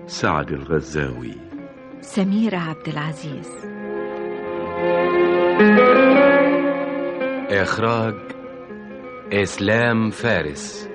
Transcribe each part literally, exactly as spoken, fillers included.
سعد الغزاوي. سميرة عبد العزيز. إخراج إسلام فارس.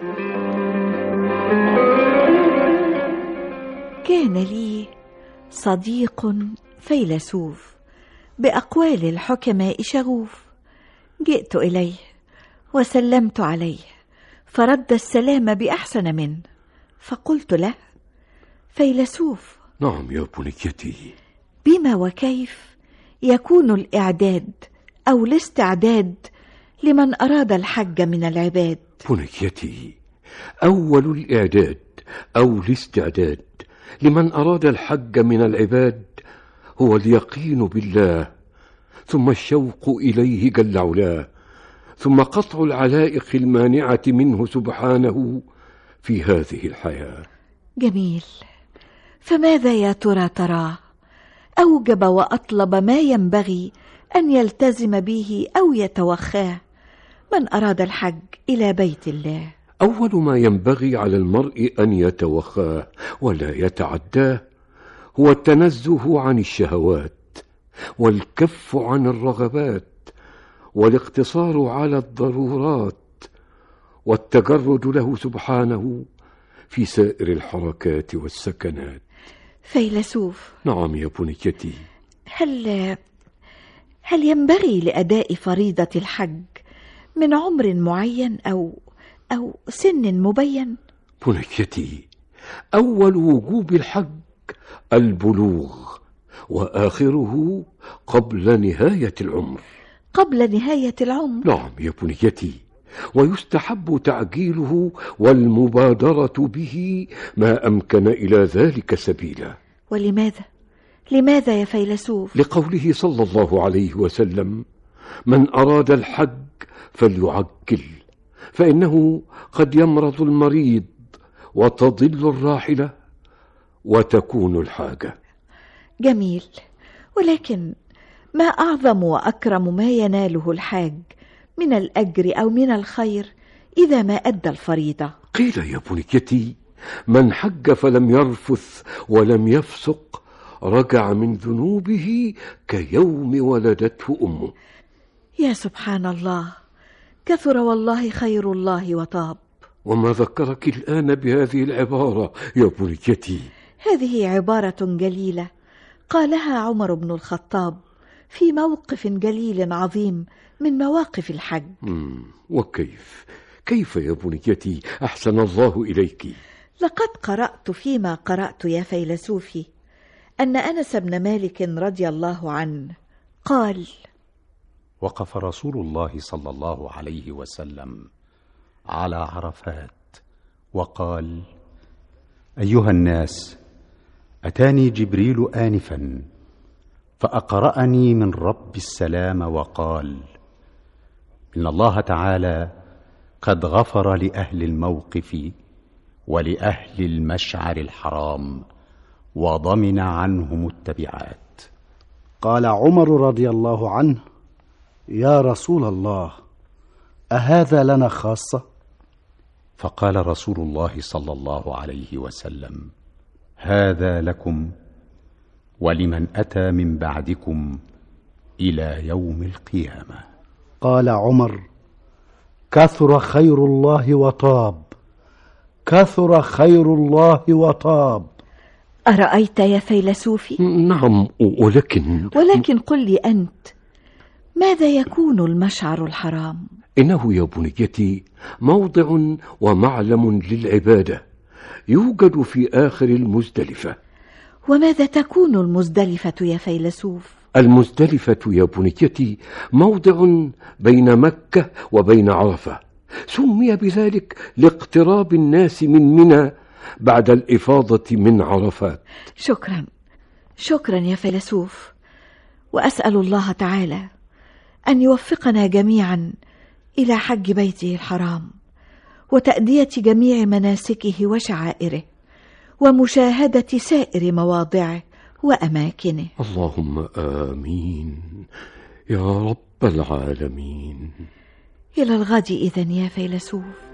كان لي صديق فيلسوف بأقوال الحكماء شغوف، جئت إليه وسلمت عليه فرد السلام بأحسن منه، فقلت له: فيلسوف. نعم يا بنيتي. بما وكيف يكون الإعداد أو الاستعداد لمن أراد الحج من العباد؟ بنيتي، أول الإعداد أو الاستعداد لمن أراد الحج من العباد هو اليقين بالله، ثم الشوق إليه جل علاه، ثم قطع العلائق المانعة منه سبحانه في هذه الحياة. جميل. فماذا يا ترى تراه أوجب وأطلب ما ينبغي أن يلتزم به أو يتوخاه من أراد الحج إلى بيت الله؟ أول ما ينبغي على المرء أن يتوخاه ولا يتعداه هو التنزه عن الشهوات، والكف عن الرغبات، والاقتصار على الضرورات، والتجرد له سبحانه في سائر الحركات والسكنات. فيلسوف. نعم يا بنيتي. هل هل ينبغي لأداء فريضة الحج من عمر معين أو أو سن مبين؟ بنيتي، أول وجوب الحج البلوغ، وآخره قبل نهاية العمر. قبل نهاية العمر؟ نعم يا بنيتي، ويستحب تعجيله والمبادرة به ما أمكن إلى ذلك سبيلا. ولماذا؟ لماذا يا فيلسوف؟ لقوله صلى الله عليه وسلم: من أراد الحج فليعجل، فإنه قد يمرض المريض وتضل الراحلة وتكون الحاجة. جميل. ولكن ما أعظم وأكرم ما يناله الحاج من الأجر أو من الخير إذا ما أدى الفريضة؟ قيل يا بنيتي: من حج فلم يرفث ولم يفسق رجع من ذنوبه كيوم ولدته أمه. يا سبحان الله، كثر والله خير الله وطاب. وما ذكرك الآن بهذه العبارة يا بنيتي؟ هذه عبارة جليلة قالها عمر بن الخطاب في موقف جليل عظيم من مواقف الحج. مم. وكيف كيف يا بنيتي؟ أحسن الله إليك. لقد قرأت فيما قرأت يا فيلسوفي أن أنس بن مالك رضي الله عنه قال: وقف رسول الله صلى الله عليه وسلم على عرفات وقال: أيها الناس، أتاني جبريل آنفا فأقرأني من رب السلام وقال: إن الله تعالى قد غفر لأهل الموقف ولأهل المشعر الحرام وضمن عنهم التبعات. قال عمر رضي الله عنه: يا رسول الله، أهذا لنا خاصة؟ فقال رسول الله صلى الله عليه وسلم: هذا لكم ولمن أتى من بعدكم إلى يوم القيامة. قال عمر: كثر خير الله وطاب، كثر خير الله وطاب. أرأيت يا فيلسوفي؟ نعم، ولكن ولكن قل لي أنت، ماذا يكون المشعر الحرام؟ إنه يا بنيتي موضع ومعلم للعبادة يوجد في آخر المزدلفة. وماذا تكون المزدلفة يا فيلسوف؟ المزدلفة يا بنيتي موضع بين مكة وبين عرفة، سمي بذلك لاقتراب الناس من منى بعد الإفاضة من عرفات. شكرا شكرا يا فيلسوف، وأسأل الله تعالى أن يوفقنا جميعا إلى حج بيته الحرام وتأدية جميع مناسكه وشعائره ومشاهدة سائر مواضعه وأماكنه. اللهم آمين يا رب العالمين. إلى الغد إذن يا فيلسوف.